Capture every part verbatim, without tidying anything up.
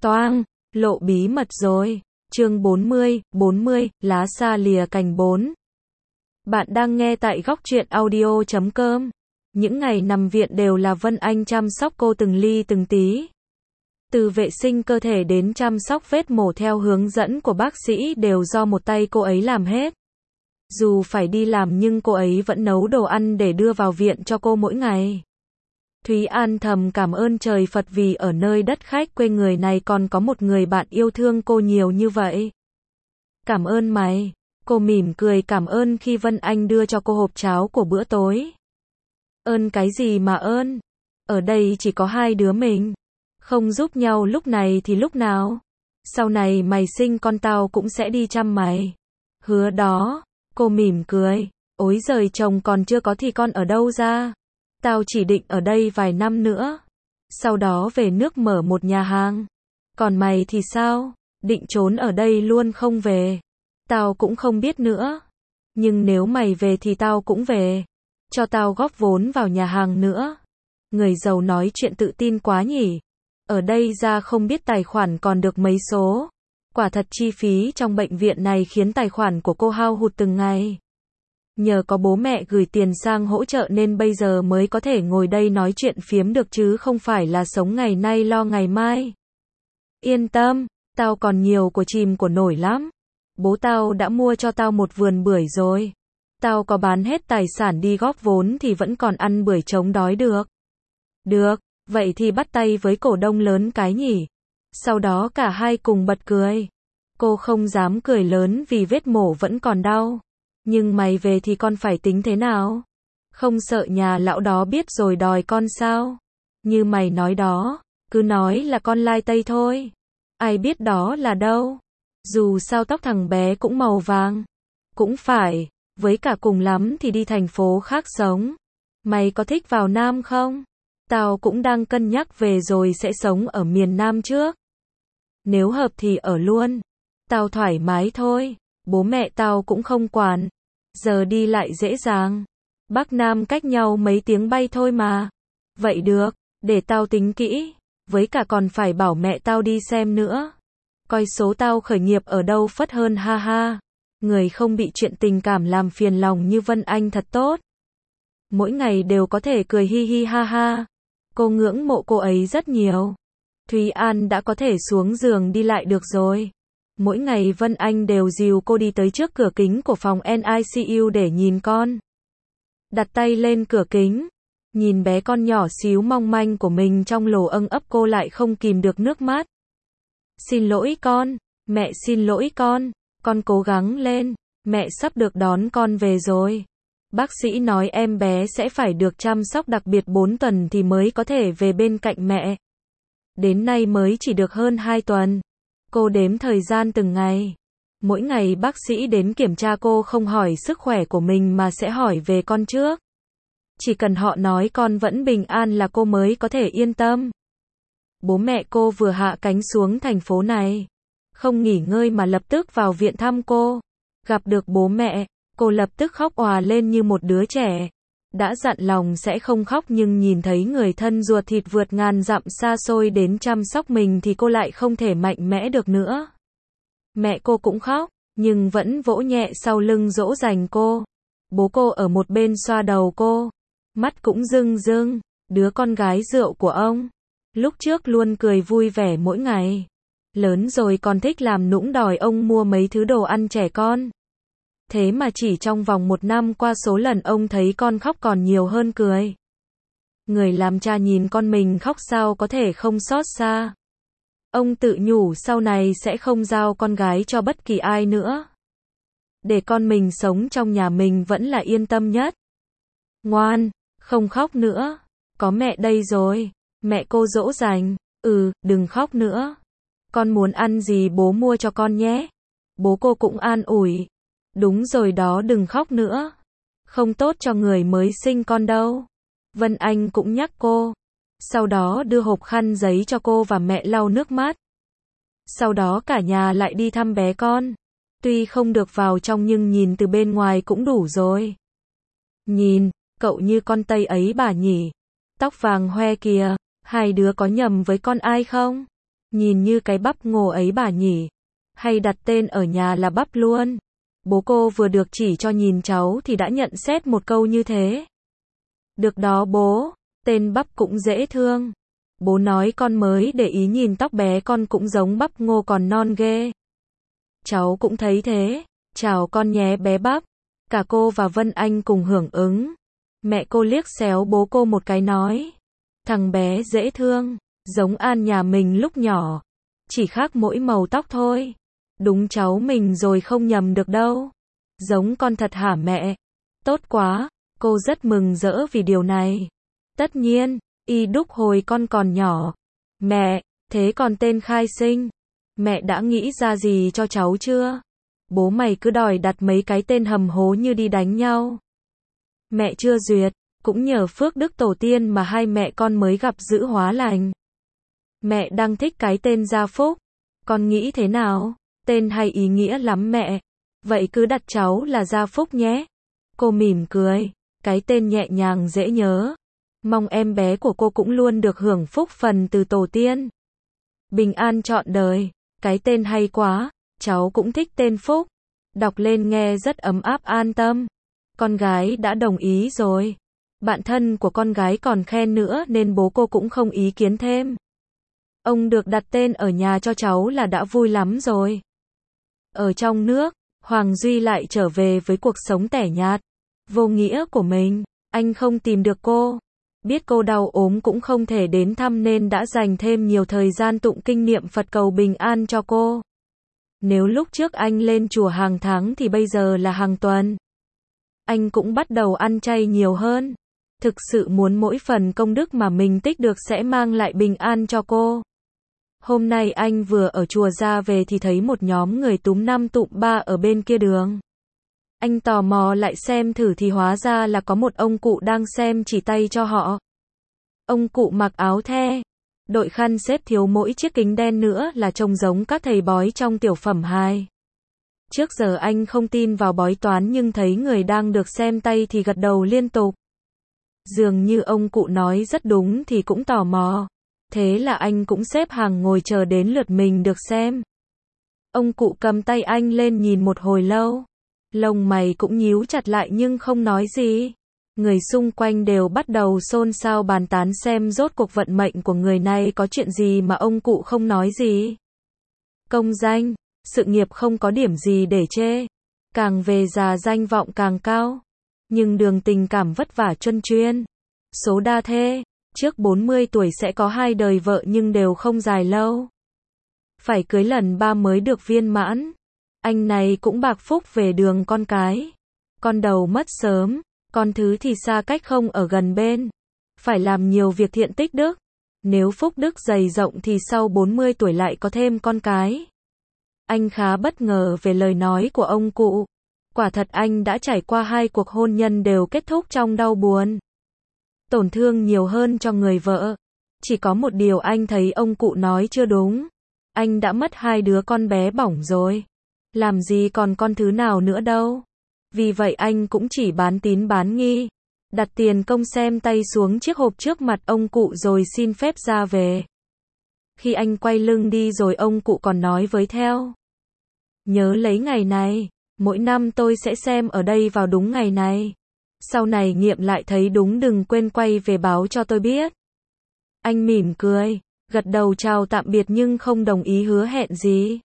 Toang, lộ bí mật rồi. Chương bốn mươi, bốn mươi, lá xa lìa cành bốn. Bạn đang nghe tại góc truyện audio chấm com. Những ngày nằm viện đều là Vân Anh chăm sóc cô từng ly từng tí. Từ vệ sinh cơ thể đến chăm sóc vết mổ theo hướng dẫn của bác sĩ đều do một tay cô ấy làm hết. Dù phải đi làm nhưng cô ấy vẫn nấu đồ ăn để đưa vào viện cho cô mỗi ngày. Thúy An thầm cảm ơn trời Phật vì ở nơi đất khách quê người này còn có một người bạn yêu thương cô nhiều như vậy. Cảm ơn mày. Cô mỉm cười cảm ơn khi Vân Anh đưa cho cô hộp cháo của bữa tối. Ơn cái gì mà ơn? Ở đây chỉ có hai đứa mình. Không giúp nhau lúc này thì lúc nào? Sau này mày sinh con tao cũng sẽ đi chăm mày. Hứa đó. Cô mỉm cười. Ối giời, chồng còn chưa có thì con ở đâu ra? Tao chỉ định ở đây vài năm nữa. Sau đó về nước mở một nhà hàng. Còn mày thì sao? Định trốn ở đây luôn không về? Tao cũng không biết nữa. Nhưng nếu mày về thì tao cũng về. Cho tao góp vốn vào nhà hàng nữa. Người giàu nói chuyện tự tin quá nhỉ. Ở đây ra không biết tài khoản còn được mấy số. Quả thật chi phí trong bệnh viện này khiến tài khoản của cô hao hụt từng ngày. Nhờ có bố mẹ gửi tiền sang hỗ trợ nên bây giờ mới có thể ngồi đây nói chuyện phiếm được chứ không phải là sống ngày nay lo ngày mai. Yên tâm, tao còn nhiều của chìm của nổi lắm. Bố tao đã mua cho tao một vườn bưởi rồi. Tao có bán hết tài sản đi góp vốn thì vẫn còn ăn bưởi chống đói được. Được, vậy thì bắt tay với cổ đông lớn cái nhỉ. Sau đó cả hai cùng bật cười. Cô không dám cười lớn vì vết mổ vẫn còn đau. Nhưng mày về thì con phải tính thế nào? Không sợ nhà lão đó biết rồi đòi con sao? Như mày nói đó, cứ nói là con lai tây thôi. Ai biết đó là đâu? Dù sao tóc thằng bé cũng màu vàng. Cũng phải, với cả cùng lắm thì đi thành phố khác sống. Mày có thích vào Nam không? Tao cũng đang cân nhắc về rồi sẽ sống ở miền Nam trước. Nếu hợp thì ở luôn. Tao thoải mái thôi. Bố mẹ tao cũng không quản. Giờ đi lại dễ dàng. Bắc Nam cách nhau mấy tiếng bay thôi mà. Vậy được, để tao tính kỹ. Với cả còn phải bảo mẹ tao đi xem nữa. Coi số tao khởi nghiệp ở đâu phất hơn ha ha. Người không bị chuyện tình cảm làm phiền lòng như Vân Anh thật tốt. Mỗi ngày đều có thể cười hi hi ha ha. Cô ngưỡng mộ cô ấy rất nhiều. Thúy An đã có thể xuống giường đi lại được rồi. Mỗi ngày Vân Anh đều dìu cô đi tới trước cửa kính của phòng en i xê u để nhìn con. Đặt tay lên cửa kính. Nhìn bé con nhỏ xíu mong manh của mình trong lồ âng ấp cô lại không kìm được nước mắt. Xin lỗi con. Mẹ xin lỗi con. Con cố gắng lên. Mẹ sắp được đón con về rồi. Bác sĩ nói em bé sẽ phải được chăm sóc đặc biệt bốn tuần thì mới có thể về bên cạnh mẹ. Đến nay mới chỉ được hơn hai tuần. Cô đếm thời gian từng ngày. Mỗi ngày bác sĩ đến kiểm tra cô không hỏi sức khỏe của mình mà sẽ hỏi về con trước. Chỉ cần họ nói con vẫn bình an là cô mới có thể yên tâm. Bố mẹ cô vừa hạ cánh xuống thành phố này. Không nghỉ ngơi mà lập tức vào viện thăm cô. Gặp được bố mẹ, cô lập tức khóc òa lên như một đứa trẻ. Đã dặn lòng sẽ không khóc nhưng nhìn thấy người thân ruột thịt vượt ngàn dặm xa xôi đến chăm sóc mình thì cô lại không thể mạnh mẽ được nữa. Mẹ cô cũng khóc, nhưng vẫn vỗ nhẹ sau lưng dỗ dành cô. Bố cô ở một bên xoa đầu cô. Mắt cũng rưng rưng, đứa con gái rượu của ông. Lúc trước luôn cười vui vẻ mỗi ngày. Lớn rồi còn thích làm nũng đòi ông mua mấy thứ đồ ăn trẻ con. Thế mà chỉ trong vòng một năm qua số lần ông thấy con khóc còn nhiều hơn cười. Người làm cha nhìn con mình khóc sao có thể không xót xa. Ông tự nhủ sau này sẽ không giao con gái cho bất kỳ ai nữa. Để con mình sống trong nhà mình vẫn là yên tâm nhất. Ngoan, không khóc nữa. Có mẹ đây rồi. Mẹ cô dỗ dành. Ừ, đừng khóc nữa. Con muốn ăn gì bố mua cho con nhé. Bố cô cũng an ủi. Đúng rồi đó, đừng khóc nữa. Không tốt cho người mới sinh con đâu. Vân Anh cũng nhắc cô. Sau đó đưa hộp khăn giấy cho cô và mẹ lau nước mắt. Sau đó cả nhà lại đi thăm bé con. Tuy không được vào trong nhưng nhìn từ bên ngoài cũng đủ rồi. Nhìn, cậu như con Tây ấy bà nhỉ. Tóc vàng hoe kìa. Hai đứa có nhầm với con ai không? Nhìn như cái bắp ngô ấy bà nhỉ. Hay đặt tên ở nhà là bắp luôn. Bố cô vừa được chỉ cho nhìn cháu thì đã nhận xét một câu như thế. Được đó bố, tên bắp cũng dễ thương. Bố nói con mới để ý nhìn tóc bé con cũng giống bắp ngô còn non ghê. Cháu cũng thấy thế. Chào con nhé bé bắp. Cả cô và Vân Anh cùng hưởng ứng. Mẹ cô liếc xéo bố cô một cái nói. Thằng bé dễ thương, giống An nhà mình lúc nhỏ. Chỉ khác mỗi màu tóc thôi. Đúng cháu mình rồi không nhầm được đâu. Giống con thật hả mẹ? Tốt quá, cô rất mừng rỡ vì điều này. Tất nhiên, y đúc hồi con còn nhỏ. Mẹ, thế còn tên khai sinh? Mẹ đã nghĩ ra gì cho cháu chưa? Bố mày cứ đòi đặt mấy cái tên hầm hố như đi đánh nhau. Mẹ chưa duyệt, cũng nhờ phước đức tổ tiên mà hai mẹ con mới gặp giữ hóa lành. Mẹ đang thích cái tên Gia Phúc. Con nghĩ thế nào? Tên hay ý nghĩa lắm mẹ. Vậy cứ đặt cháu là Gia Phúc nhé. Cô mỉm cười. Cái tên nhẹ nhàng dễ nhớ. Mong em bé của cô cũng luôn được hưởng phúc phần từ tổ tiên. Bình an trọn đời. Cái tên hay quá. Cháu cũng thích tên Phúc. Đọc lên nghe rất ấm áp an tâm. Con gái đã đồng ý rồi. Bạn thân của con gái còn khen nữa nên bố cô cũng không ý kiến thêm. Ông được đặt tên ở nhà cho cháu là đã vui lắm rồi. Ở trong nước, Hoàng Duy lại trở về với cuộc sống tẻ nhạt, vô nghĩa của mình. Anh không tìm được cô. Biết cô đau ốm cũng không thể đến thăm nên đã dành thêm nhiều thời gian tụng kinh niệm Phật cầu bình an cho cô. Nếu lúc trước anh lên chùa hàng tháng thì bây giờ là hàng tuần. Anh cũng bắt đầu ăn chay nhiều hơn. Thực sự muốn mỗi phần công đức mà mình tích được sẽ mang lại bình an cho cô. Hôm nay anh vừa ở chùa ra về thì thấy một nhóm người túm năm tụm ba ở bên kia đường. Anh tò mò lại xem thử thì hóa ra là có một ông cụ đang xem chỉ tay cho họ. Ông cụ mặc áo the, đội khăn xếp thiếu mỗi chiếc kính đen nữa là trông giống các thầy bói trong tiểu phẩm hài. Trước giờ anh không tin vào bói toán nhưng thấy người đang được xem tay thì gật đầu liên tục. Dường như ông cụ nói rất đúng thì cũng tò mò. Thế là anh cũng xếp hàng ngồi chờ đến lượt mình được xem. Ông cụ cầm tay anh lên nhìn một hồi lâu. Lông mày cũng nhíu chặt lại nhưng không nói gì. Người xung quanh đều bắt đầu xôn xao bàn tán xem rốt cuộc vận mệnh của người này có chuyện gì mà ông cụ không nói gì. Công danh, sự nghiệp không có điểm gì để chê. Càng về già danh vọng càng cao. Nhưng đường tình cảm vất vả truân chuyên. Số đa thê, trước bốn mươi tuổi sẽ có hai đời vợ nhưng đều không dài lâu. Phải cưới lần ba mới được viên mãn. Anh này cũng bạc phúc về đường con cái. Con đầu mất sớm, con thứ thì xa cách không ở gần bên. Phải làm nhiều việc thiện tích đức. Nếu phúc đức dày rộng thì sau bốn mươi tuổi lại có thêm con cái. Anh khá bất ngờ về lời nói của ông cụ. Quả thật anh đã trải qua hai cuộc hôn nhân đều kết thúc trong đau buồn. Tổn thương nhiều hơn cho người vợ. Chỉ có một điều anh thấy ông cụ nói chưa đúng. Anh đã mất hai đứa con bé bỏng rồi. Làm gì còn con thứ nào nữa đâu. Vì vậy anh cũng chỉ bán tín bán nghi. Đặt tiền công xem tay xuống chiếc hộp trước mặt ông cụ rồi xin phép ra về. Khi anh quay lưng đi rồi ông cụ còn nói với theo. Nhớ lấy ngày này. Mỗi năm tôi sẽ xem ở đây vào đúng ngày này. Sau này nghiệm lại thấy đúng đừng quên quay về báo cho tôi biết. Anh mỉm cười, gật đầu chào tạm biệt nhưng không đồng ý hứa hẹn gì.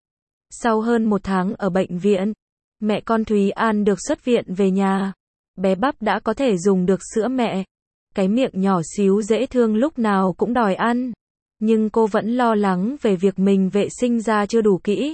Sau hơn một tháng ở bệnh viện, mẹ con Thúy An được xuất viện về nhà. Bé Bắp đã có thể dùng được sữa mẹ. Cái miệng nhỏ xíu dễ thương lúc nào cũng đòi ăn. Nhưng cô vẫn lo lắng về việc mình vệ sinh ra chưa đủ kỹ.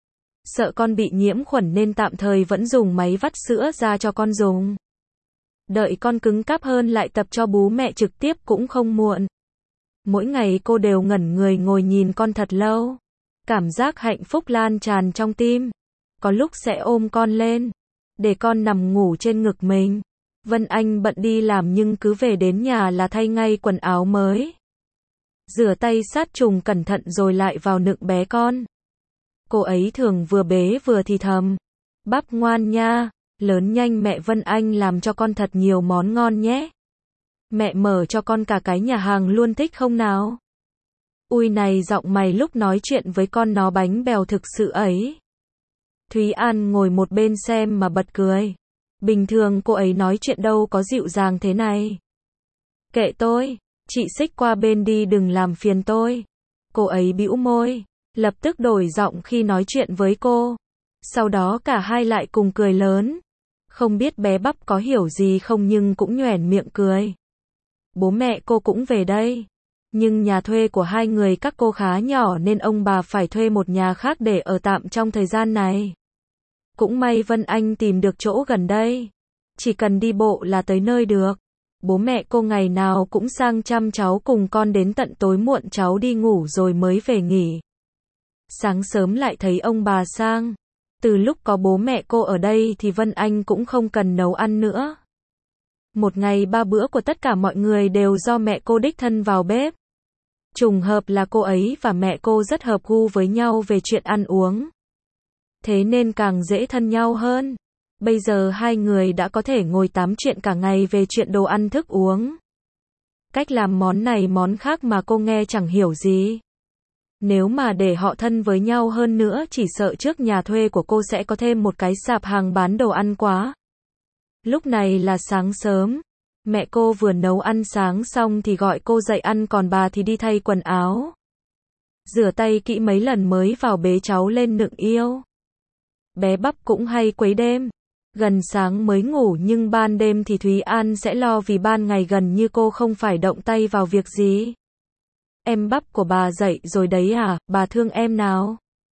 Sợ con bị nhiễm khuẩn nên tạm thời vẫn dùng máy vắt sữa ra cho con dùng. Đợi con cứng cáp hơn lại tập cho bú mẹ trực tiếp cũng không muộn. Mỗi ngày cô đều ngẩn người ngồi nhìn con thật lâu. Cảm giác hạnh phúc lan tràn trong tim. Có lúc sẽ ôm con lên, để con nằm ngủ trên ngực mình. Vân Anh bận đi làm nhưng cứ về đến nhà là thay ngay quần áo mới. Rửa tay sát trùng cẩn thận rồi lại vào nựng bé con. Cô ấy thường vừa bế vừa thì thầm. Bắp ngoan nha, lớn nhanh mẹ Vân Anh làm cho con thật nhiều món ngon nhé. Mẹ mở cho con cả cái nhà hàng luôn thích không nào? Ui này giọng mày lúc nói chuyện với con nó bánh bèo thực sự ấy. Thúy An ngồi một bên xem mà bật cười. Bình thường cô ấy nói chuyện đâu có dịu dàng thế này. Kệ tôi, chị xích qua bên đi đừng làm phiền tôi. Cô ấy bĩu môi, lập tức đổi giọng khi nói chuyện với cô. Sau đó cả hai lại cùng cười lớn. Không biết bé Bắp có hiểu gì không nhưng cũng nhoẻn miệng cười. Bố mẹ cô cũng về đây. Nhưng nhà thuê của hai người các cô khá nhỏ nên ông bà phải thuê một nhà khác để ở tạm trong thời gian này. Cũng may Vân Anh tìm được chỗ gần đây. Chỉ cần đi bộ là tới nơi được. Bố mẹ cô ngày nào cũng sang chăm cháu cùng con đến tận tối muộn cháu đi ngủ rồi mới về nghỉ. Sáng sớm lại thấy ông bà sang. Từ lúc có bố mẹ cô ở đây thì Vân Anh cũng không cần nấu ăn nữa. Một ngày ba bữa của tất cả mọi người đều do mẹ cô đích thân vào bếp. Trùng hợp là cô ấy và mẹ cô rất hợp gu với nhau về chuyện ăn uống. Thế nên càng dễ thân nhau hơn. Bây giờ hai người đã có thể ngồi tám chuyện cả ngày về chuyện đồ ăn thức uống. Cách làm món này món khác mà cô nghe chẳng hiểu gì. Nếu mà để họ thân với nhau hơn nữa chỉ sợ trước nhà thuê của cô sẽ có thêm một cái sạp hàng bán đồ ăn quá. Lúc này là sáng sớm. Mẹ cô vừa nấu ăn sáng xong thì gọi cô dậy ăn còn bà thì đi thay quần áo. Rửa tay kỹ mấy lần mới vào bế cháu lên nựng yêu. Bé Bắp cũng hay quấy đêm. Gần sáng mới ngủ nhưng ban đêm thì Thúy An sẽ lo vì ban ngày gần như cô không phải động tay vào việc gì. Em Bắp của bà dậy rồi đấy à, bà thương em nào?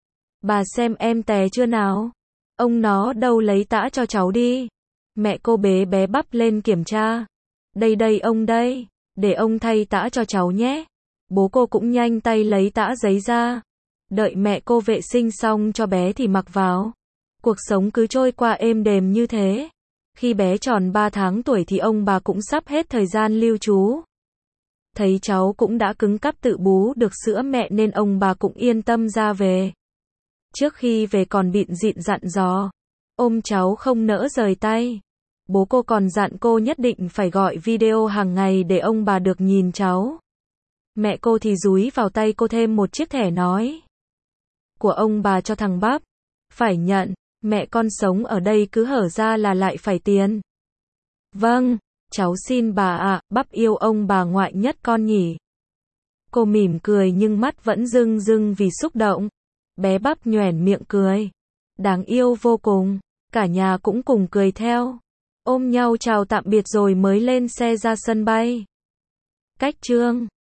Bà xem em té chưa nào? Ông nó đâu lấy tã cho cháu đi. Mẹ cô bế bé Bắp lên kiểm tra. Đây đây ông đây, để ông thay tã cho cháu nhé. Bố cô cũng nhanh tay lấy tã giấy ra. Đợi mẹ cô vệ sinh xong cho bé thì mặc vào. Cuộc sống cứ trôi qua êm đềm như thế. Khi bé tròn ba tháng tuổi thì ông bà cũng sắp hết thời gian lưu trú. Thấy cháu cũng đã cứng cáp tự bú được sữa mẹ nên ông bà cũng yên tâm ra về. Trước khi về còn bịn dịn dặn dò. Ôm cháu không nỡ rời tay. Bố cô còn dặn cô nhất định phải gọi video hàng ngày để ông bà được nhìn cháu. Mẹ cô thì dúi vào tay cô thêm một chiếc thẻ nói. Của ông bà cho thằng Bắp. Phải nhận, mẹ con sống ở đây cứ hở ra là lại phải tiền. Vâng, cháu xin bà ạ, Bắp yêu ông bà ngoại nhất con nhỉ. Cô mỉm cười nhưng mắt vẫn rưng rưng vì xúc động. Bé Bắp nhoẻn miệng cười. Đáng yêu vô cùng, cả nhà cũng cùng cười theo. Ôm nhau chào tạm biệt rồi mới lên xe ra sân bay. Cách chương